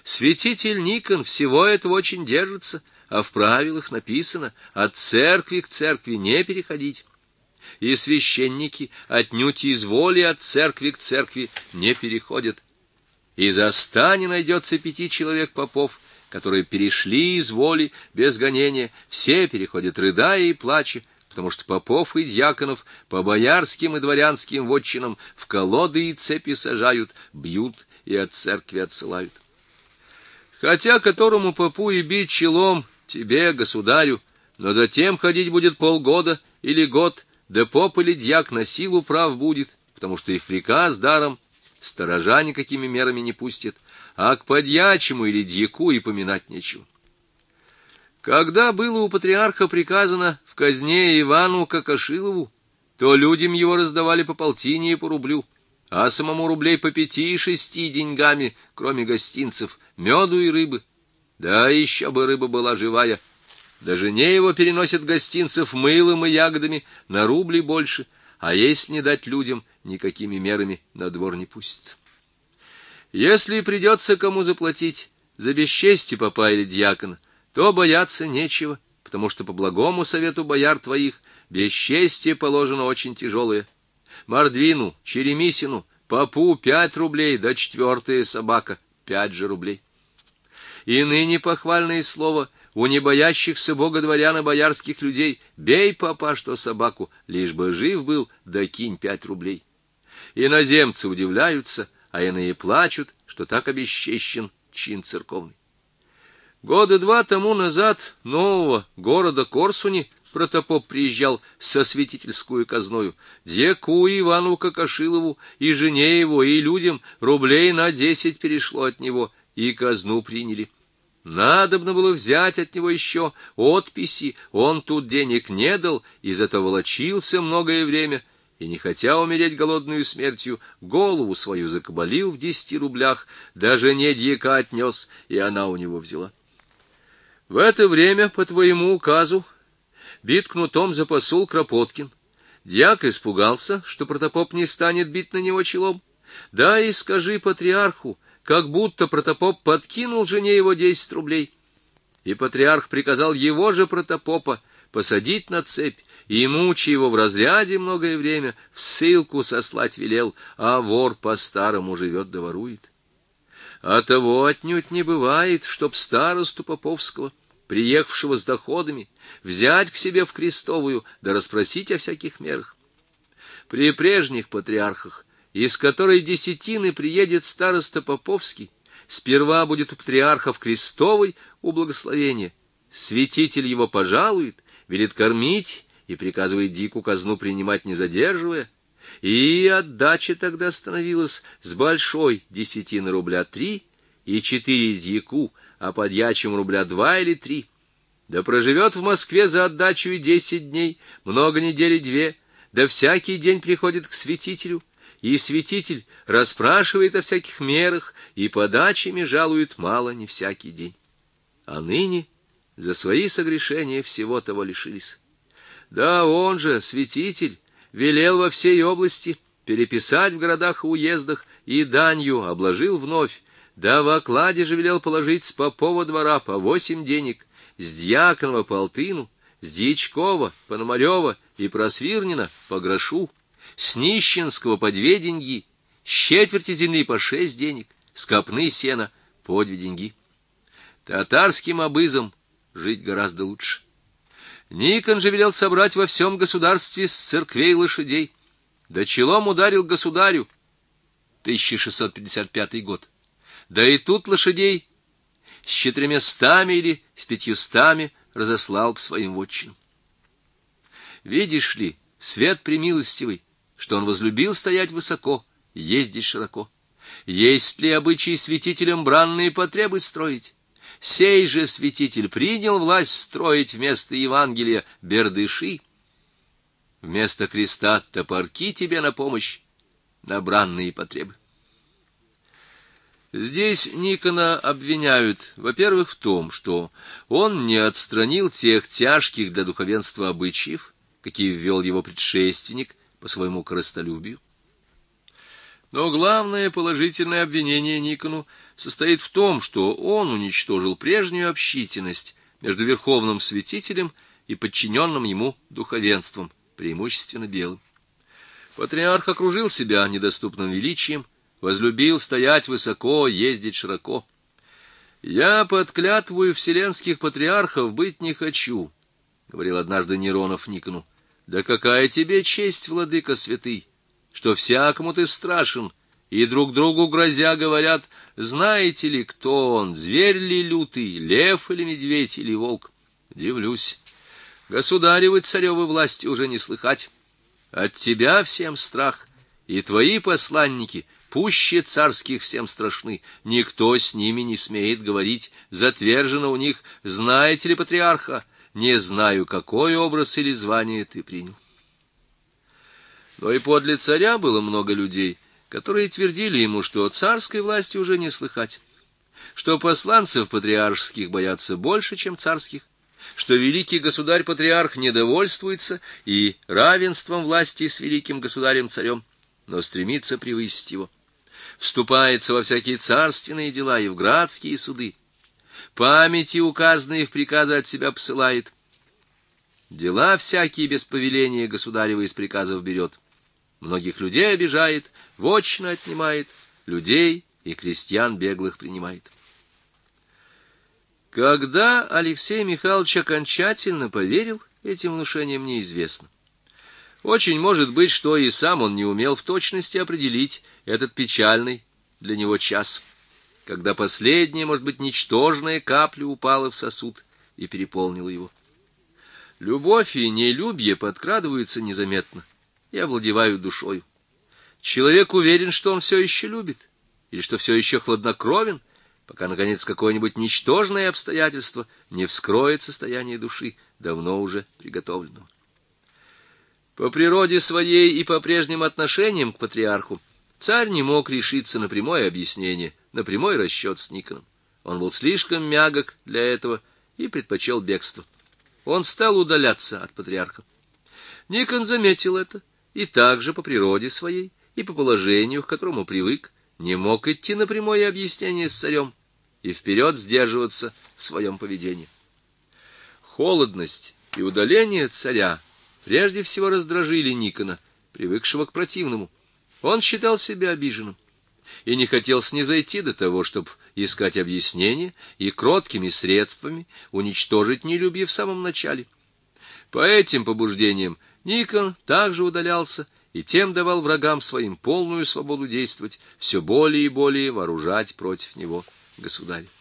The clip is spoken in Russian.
Святитель Никон всего этого очень держится, а в правилах написано: от церкви к церкви не переходить. И священники отнюдь из воли от церкви к церкви не переходят. И за 100 не найдется 5 человек попов, которые перешли из воли без гонения, все переходят рыдая и плача, потому что попов и дьяконов по боярским и дворянским вотчинам в колоды и цепи сажают, бьют и от церкви отсылают. Хотя которому попу и бить челом, тебе, государю, но затем ходить будет полгода или год, да поп или дьяк на силу прав будет, потому что и в приказ даром сторожа никакими мерами не пустят, а к подьячему или дьяку и поминать нечего. Когда было у патриарха приказано в казне Ивану Какашилову, то людям его раздавали по полтине и по рублю, а самому рублей по 5 и 6 деньгами, кроме гостинцев, меду и рыбы. Да еще бы рыба была живая. Да жене его переносят гостинцев мылом и ягодами на рубли больше, а если не дать людям, никакими мерами на двор не пустят. Если придется кому заплатить за бесчестие попа или дьякона, то бояться нечего, потому что по благому совету бояр твоих бесчестие положено очень тяжелое. Мордвину, Черемисину, попу 5 рублей, да 4-я собака 5 же рублей. И ныне похвальное слово у небоящихся Бога дворян и боярских людей: бей попа, что собаку, лишь бы жив был, да кинь 5 рублей. Иноземцы удивляются, а иные плачут, что так обесчещен чин церковный. 2 года тому назад нового города Корсуни протопоп приезжал со святительскую казною. Дьяку Ивану Какашилову и жене его, и людям рублей на 10 перешло от него, и казну приняли. Надобно было взять от него еще отписи, он тут денег не дал, и зато волочился многое время, и, не хотя умереть голодную смертью, голову свою закабалил в 10 рублях, даже не дьяка отнес, и она у него взяла. В это время, по твоему указу, бит кнутом за посул Кропоткин. Дьяк испугался, что протопоп не станет бить на него челом. Да и скажи патриарху, как будто протопоп подкинул жене его 10 рублей. И патриарх приказал его же протопопа посадить на цепь, и, мучая его в разряде многое время, в ссылку сослать велел, а вор по-старому живет да ворует. А того отнюдь не бывает, чтоб старосту поповского, приехавшего с доходами, взять к себе в крестовую, да расспросить о всяких мерах. При прежних патриархах, из которой десятины приедет староста поповский, сперва будет у патриарха в крестовой у благословения, святитель его пожалует, велит кормить и приказывает дику казну принимать не задерживая, и отдача тогда становилась с большой десятины рубля 3 и 4 дьяку, а подьячим рубля 2 или 3. Да проживет в Москве за отдачу и 10 дней, много недели 2, да всякий день приходит к святителю, и святитель расспрашивает о всяких мерах, и подачами жалует мало не всякий день. А ныне за свои согрешения всего того лишились. Да он же, святитель, велел во всей области переписать в городах и уездах, и данью обложил вновь, да в окладе же велел положить с попова двора по 8 денег, с дьяконова по алтыну, с дьячкова, пономарева и просвирнина по грошу, с нищенского по 2 деньги, с четверти земли по 6 денег, с копны сена по 2 деньги. Татарским обызом жить гораздо лучше. Никон же велел собрать во всем государстве с церквей лошадей, да челом ударил государю, 1655 год. Да и тут лошадей с 400 или с 500 разослал к своим вотчинам. Видишь ли, свет премилостивый, что он возлюбил стоять высоко, ездить широко. Есть ли обычай святителям бранные потребы строить? Сей же святитель принял власть строить вместо Евангелия бердыши, вместо креста топорки тебе на помощь, на бранные потребы. Здесь Никона обвиняют, во-первых, в том, что он не отстранил тех тяжких для духовенства обычаев, какие ввел его предшественник по своему корыстолюбию. Но главное положительное обвинение Никону состоит в том, что он уничтожил прежнюю общительность между верховным святителем и подчиненным ему духовенством, преимущественно белым. Патриарх окружил себя недоступным величием, возлюбил стоять высоко, ездить широко. «Я под клятвою вселенских патриархов быть не хочу», — говорил однажды Неронов Никону. «Да какая тебе честь, владыка святый, что всякому ты страшен, и друг другу грозя говорят, знаете ли, кто он, зверь ли лютый, лев или медведь или волк? Дивлюсь, государевы царевы власти уже не слыхать. От тебя всем страх, и твои посланники пуще царских всем страшны. Никто с ними не смеет говорить, затвержено у них, знаете ли патриарха, не знаю, какой образ или звание ты принял». Но и подле царя было много людей, которые твердили ему, что царской власти уже не слыхать, что посланцев патриаршских боятся больше, чем царских, что великий государь-патриарх недовольствуется и равенством власти с великим государем-царем, но стремится превысить его, вступается во всякие царственные дела и в градские суды, памяти, указанные в приказы, от себя посылает, дела всякие без повеления государева из приказов берет, многих людей обижает, вотчину отнимает, людей и крестьян беглых принимает. Когда Алексей Михайлович окончательно поверил этим внушениям, неизвестно. Очень может быть, что и сам он не умел в точности определить этот печальный для него час, когда последняя, может быть, ничтожная капля упала в сосуд и переполнила его. Любовь и нелюбие подкрадываются незаметно и овладевают душою. Человек уверен, что он все еще любит, или что все еще хладнокровен, пока, наконец, какое-нибудь ничтожное обстоятельство не вскроет состояние души, давно уже приготовленного. По природе своей и по прежним отношениям к патриарху царь не мог решиться на прямое объяснение, на прямой расчет с Никоном. Он был слишком мягок для этого и предпочел бегство. Он стал удаляться от патриарха. Никон заметил это и также по природе своей и по положению, к которому привык, не мог идти на прямое объяснение с царем и вперед сдерживаться в своем поведении. Холодность и удаление царя прежде всего раздражили Никона, привыкшего к противному. Он считал себя обиженным и не хотел снизойти до того, чтобы искать объяснения и кроткими средствами уничтожить нелюбие в самом начале. По этим побуждениям Никон также удалялся и тем давал врагам своим полную свободу действовать, все более и более вооружать против него государя.